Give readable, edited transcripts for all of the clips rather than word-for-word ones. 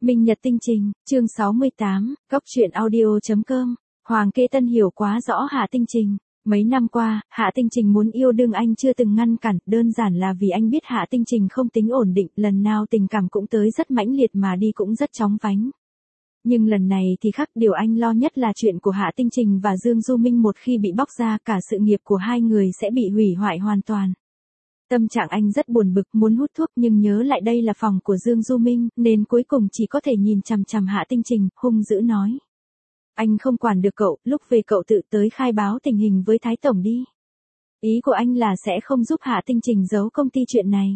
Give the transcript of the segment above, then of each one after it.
Minh Nhật Tinh Trình, chương 68, Góc truyện audio.com. Hoàng Kế Tân hiểu quá rõ Hạ Tinh Trình. Mấy năm qua, Hạ Tinh Trình muốn yêu đương anh chưa từng ngăn cản, đơn giản là vì anh biết Hạ Tinh Trình không tính ổn định, lần nào tình cảm cũng tới rất mãnh liệt mà đi cũng rất chóng vánh. Nhưng lần này thì khác, điều anh lo nhất là chuyện của Hạ Tinh Trình và Dương Du Minh một khi bị bóc ra, cả sự nghiệp của hai người sẽ bị hủy hoại hoàn toàn. Tâm trạng anh rất buồn bực, muốn hút thuốc nhưng nhớ lại đây là phòng của Dương Du Minh, nên cuối cùng chỉ có thể nhìn chằm chằm Hạ Tinh Trình, hung dữ nói. Anh không quản được cậu, lúc về cậu tự tới khai báo tình hình với Thái Tổng đi. Ý của anh là sẽ không giúp Hạ Tinh Trình giấu công ty chuyện này.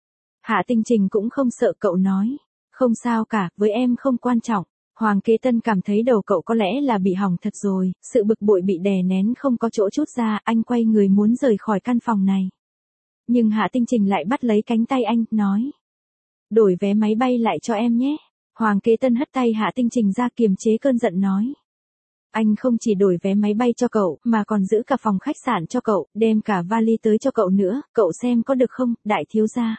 Hạ Tinh Trình cũng không sợ, cậu nói. Không sao cả, với em không quan trọng. Hoàng Kế Tân cảm thấy đầu cậu có lẽ là bị hỏng thật rồi, sự bực bội bị đè nén không có chỗ trút ra, anh quay người muốn rời khỏi căn phòng này. Nhưng Hạ Tinh Trình lại bắt lấy cánh tay anh, nói. Đổi vé máy bay lại cho em nhé. Hoàng Kế Tân hất tay Hạ Tinh Trình ra kiềm chế cơn giận nói. Anh không chỉ đổi vé máy bay cho cậu, mà còn giữ cả phòng khách sạn cho cậu, đem cả vali tới cho cậu nữa, cậu xem có được không, đại thiếu gia.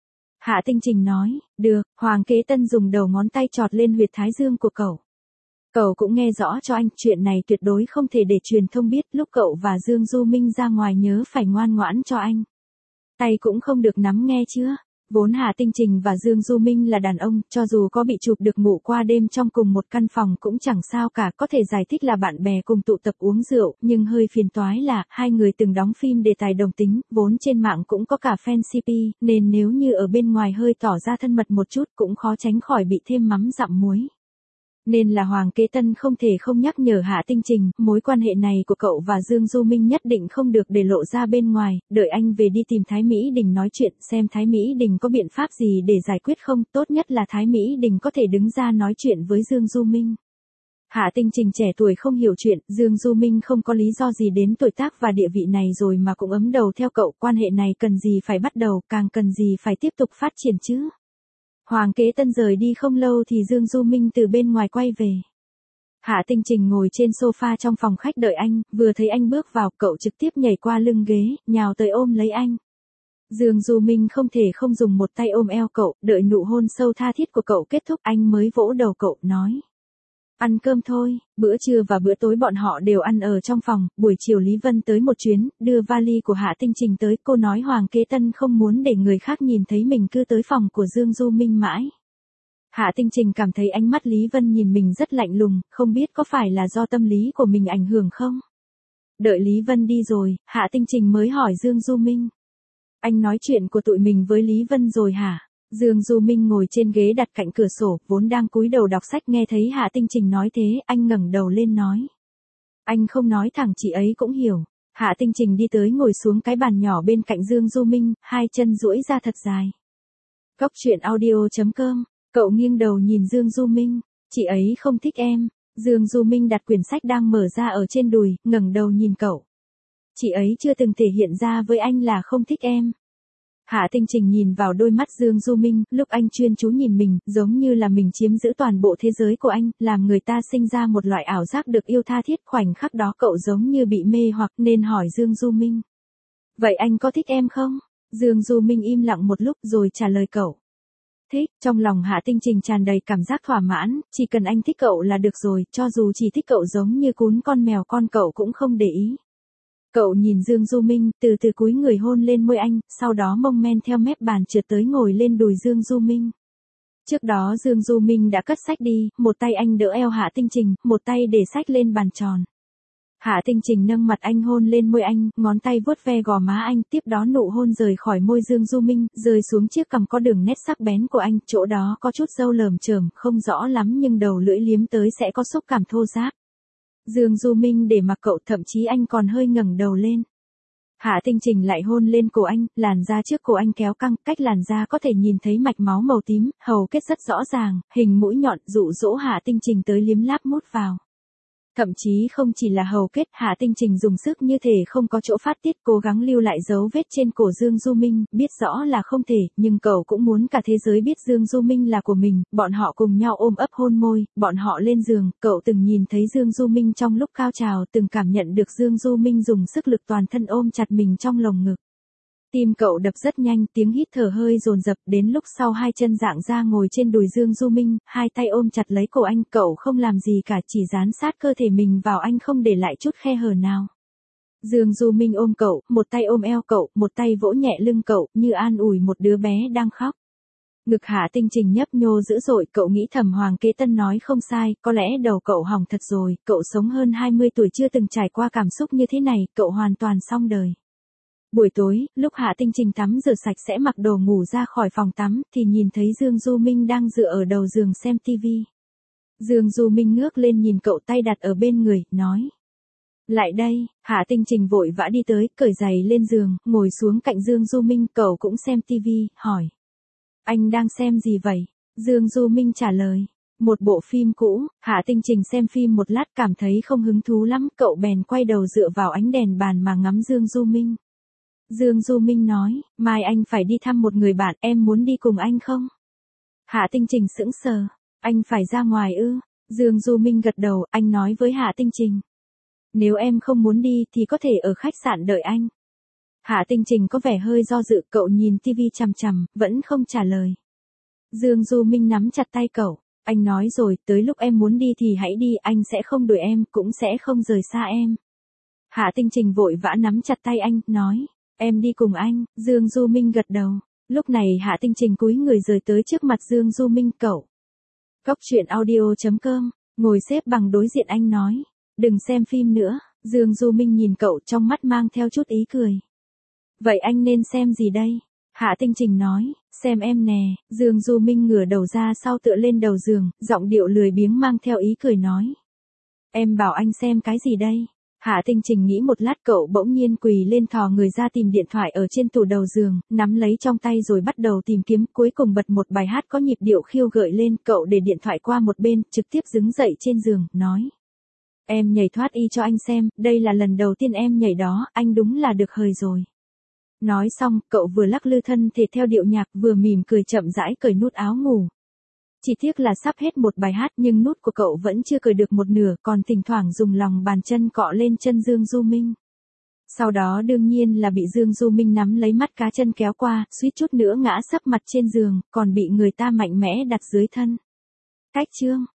Hạ Tinh Trình nói, được. Hoàng Kế Tân dùng đầu ngón tay chọt lên huyệt thái dương của cậu. Cậu cũng nghe rõ cho anh, chuyện này tuyệt đối không thể để truyền thông biết, lúc cậu và Dương Du Minh ra ngoài nhớ phải ngoan ngoãn cho anh. Tay cũng không được nắm nghe chưa? Vốn Hạ Tinh Trình và Dương Du Minh là đàn ông, cho dù có bị chụp được ngủ qua đêm trong cùng một căn phòng cũng chẳng sao cả, có thể giải thích là bạn bè cùng tụ tập uống rượu, nhưng hơi phiền toái là, hai người từng đóng phim đề tài đồng tính, vốn trên mạng cũng có cả fan CP, nên nếu như ở bên ngoài hơi tỏ ra thân mật một chút cũng khó tránh khỏi bị thêm mắm dặm muối. Nên là Hoàng Kế Tân không thể không nhắc nhở Hạ Tinh Trình, mối quan hệ này của cậu và Dương Du Minh nhất định không được để lộ ra bên ngoài, đợi anh về đi tìm Thái Mỹ Đình nói chuyện, xem Thái Mỹ Đình có biện pháp gì để giải quyết không, tốt nhất là Thái Mỹ Đình có thể đứng ra nói chuyện với Dương Du Minh. Hạ Tinh Trình trẻ tuổi không hiểu chuyện, Dương Du Minh không có lý do gì đến tuổi tác và địa vị này rồi mà cũng ấm đầu theo cậu, quan hệ này cần gì phải bắt đầu, càng cần gì phải tiếp tục phát triển chứ. Hoàng Kế Tân rời đi không lâu thì Dương Du Minh từ bên ngoài quay về. Hạ Tinh Trình ngồi trên sofa trong phòng khách đợi anh, vừa thấy anh bước vào, cậu trực tiếp nhảy qua lưng ghế, nhào tới ôm lấy anh. Dương Du Minh không thể không dùng một tay ôm eo cậu, đợi nụ hôn sâu tha thiết của cậu kết thúc anh mới vỗ đầu cậu, nói. Ăn cơm thôi. Bữa trưa và bữa tối bọn họ đều ăn ở trong phòng, buổi chiều Lý Vân tới một chuyến, đưa vali của Hạ Tinh Trình tới, cô nói Hoàng Kế Tân không muốn để người khác nhìn thấy mình cứ tới phòng của Dương Du Minh mãi. Hạ Tinh Trình cảm thấy ánh mắt Lý Vân nhìn mình rất lạnh lùng, không biết có phải là do tâm lý của mình ảnh hưởng không? Đợi Lý Vân đi rồi, Hạ Tinh Trình mới hỏi Dương Du Minh. Anh nói chuyện của tụi mình với Lý Vân rồi hả? Dương Du Minh ngồi trên ghế đặt cạnh cửa sổ, vốn đang cúi đầu đọc sách nghe thấy Hạ Tinh Trình nói thế, anh ngẩng đầu lên nói. Anh không nói thẳng chị ấy cũng hiểu. Hạ Tinh Trình đi tới ngồi xuống cái bàn nhỏ bên cạnh Dương Du Minh, hai chân duỗi ra thật dài. Góc truyện audio.com, cậu nghiêng đầu nhìn Dương Du Minh, chị ấy không thích em. Dương Du Minh đặt quyển sách đang mở ra ở trên đùi, ngẩng đầu nhìn cậu. Chị ấy chưa từng thể hiện ra với anh là không thích em. Hạ Tinh Trình nhìn vào đôi mắt Dương Du Minh, lúc anh chuyên chú nhìn mình, giống như là mình chiếm giữ toàn bộ thế giới của anh, làm người ta sinh ra một loại ảo giác được yêu tha thiết, khoảnh khắc đó cậu giống như bị mê hoặc nên hỏi Dương Du Minh. Vậy anh có thích em không? Dương Du Minh im lặng một lúc rồi trả lời cậu. Thích, trong lòng Hạ Tinh Trình tràn đầy cảm giác thỏa mãn, chỉ cần anh thích cậu là được rồi, cho dù chỉ thích cậu giống như cún con mèo con cậu cũng không để ý. Cậu nhìn Dương Du Minh, từ từ cúi người hôn lên môi anh, sau đó mông men theo mép bàn trượt tới ngồi lên đùi Dương Du Minh. Trước đó Dương Du Minh đã cất sách đi, một tay anh đỡ eo Hạ Tinh Trình, một tay để sách lên bàn tròn. Hạ Tinh Trình nâng mặt anh hôn lên môi anh, ngón tay vuốt ve gò má anh, tiếp đó nụ hôn rời khỏi môi Dương Du Minh, rơi xuống chiếc cằm có đường nét sắc bén của anh, chỗ đó có chút râu lởm chởm, không rõ lắm nhưng đầu lưỡi liếm tới sẽ có xúc cảm thô ráp. Dương Du Minh để mặc cậu, thậm chí anh còn hơi ngẩng đầu lên. Hạ Tinh Trình lại hôn lên cổ anh, làn da trước cổ anh kéo căng, cách làn da có thể nhìn thấy mạch máu màu tím, hầu kết rất rõ ràng, hình mũi nhọn dụ dỗ Hạ Tinh Trình tới liếm láp mút vào. Thậm chí không chỉ là hầu kết, Hạ Tinh Trình dùng sức như thể không có chỗ phát tiết, cố gắng lưu lại dấu vết trên cổ Dương Du Minh, biết rõ là không thể, nhưng cậu cũng muốn cả thế giới biết Dương Du Minh là của mình, bọn họ cùng nhau ôm ấp hôn môi, bọn họ lên giường, cậu từng nhìn thấy Dương Du Minh trong lúc cao trào, từng cảm nhận được Dương Du Minh dùng sức lực toàn thân ôm chặt mình trong lồng ngực. Tim cậu đập rất nhanh, tiếng hít thở hơi dồn dập, đến lúc sau hai chân dạng ra ngồi trên đùi Dương Du Minh, hai tay ôm chặt lấy cổ anh, cậu không làm gì cả, chỉ dán sát cơ thể mình vào anh không để lại chút khe hở nào. Dương Du Minh ôm cậu, một tay ôm eo cậu, một tay vỗ nhẹ lưng cậu, như an ủi một đứa bé đang khóc. Ngực Hạ Tinh Trình nhấp nhô dữ dội, cậu nghĩ thầm Hoàng Kế Tân nói không sai, có lẽ đầu cậu hỏng thật rồi, cậu sống hơn 20 tuổi chưa từng trải qua cảm xúc như thế này, cậu hoàn toàn xong đời. Buổi tối, lúc Hạ Tinh Trình tắm rửa sạch sẽ mặc đồ ngủ ra khỏi phòng tắm, thì nhìn thấy Dương Du Minh đang dựa ở đầu giường xem tivi. Dương Du Minh ngước lên nhìn cậu, tay đặt ở bên người, nói. Lại đây, Hạ Tinh Trình vội vã đi tới, cởi giày lên giường, ngồi xuống cạnh Dương Du Minh, cậu cũng xem tivi, hỏi. Anh đang xem gì vậy? Dương Du Minh trả lời. Một bộ phim cũ. Hạ Tinh Trình xem phim một lát cảm thấy không hứng thú lắm, cậu bèn quay đầu dựa vào ánh đèn bàn mà ngắm Dương Du Minh. Dương Du Minh nói, mai anh phải đi thăm một người bạn, em muốn đi cùng anh không? Hạ Tinh Trình sững sờ, anh phải ra ngoài ư? Dương Du Minh gật đầu, anh nói với Hạ Tinh Trình. Nếu em không muốn đi thì có thể ở khách sạn đợi anh. Hạ Tinh Trình có vẻ hơi do dự, cậu nhìn tivi chằm chằm, vẫn không trả lời. Dương Du Minh nắm chặt tay cậu, anh nói rồi, tới lúc em muốn đi thì hãy đi, anh sẽ không đuổi em, cũng sẽ không rời xa em. Hạ Tinh Trình vội vã nắm chặt tay anh, nói, em đi cùng anh. Dương Du Minh gật đầu. Lúc này Hạ Tinh Trình cúi người rời tới trước mặt Dương Du Minh, cậu. Cóc truyện audio.com, ngồi xếp bằng đối diện anh nói, đừng xem phim nữa. Dương Du Minh nhìn cậu, trong mắt mang theo chút ý cười. Vậy anh nên xem gì đây? Hạ Tinh Trình nói, xem em nè. Dương Du Minh ngửa đầu ra sau tựa lên đầu giường, giọng điệu lười biếng mang theo ý cười nói. Em bảo anh xem cái gì đây? Hạ Tinh Trình nghĩ một lát, cậu bỗng nhiên quỳ lên thò người ra tìm điện thoại ở trên tủ đầu giường, nắm lấy trong tay rồi bắt đầu tìm kiếm, cuối cùng bật một bài hát có nhịp điệu khiêu gợi lên, cậu để điện thoại qua một bên, trực tiếp đứng dậy trên giường, nói. Em nhảy thoát y cho anh xem, đây là lần đầu tiên em nhảy đó, anh đúng là được hời rồi. Nói xong, cậu vừa lắc lư thân thể theo điệu nhạc, vừa mỉm cười chậm rãi cởi nút áo ngủ. Chỉ tiếc là sắp hết một bài hát nhưng nút của cậu vẫn chưa cởi được một nửa, còn thỉnh thoảng dùng lòng bàn chân cọ lên chân Dương Du Minh. Sau đó đương nhiên là bị Dương Du Minh nắm lấy mắt cá chân kéo qua, suýt chút nữa ngã sấp mặt trên giường, còn bị người ta mạnh mẽ đặt dưới thân. Cách chương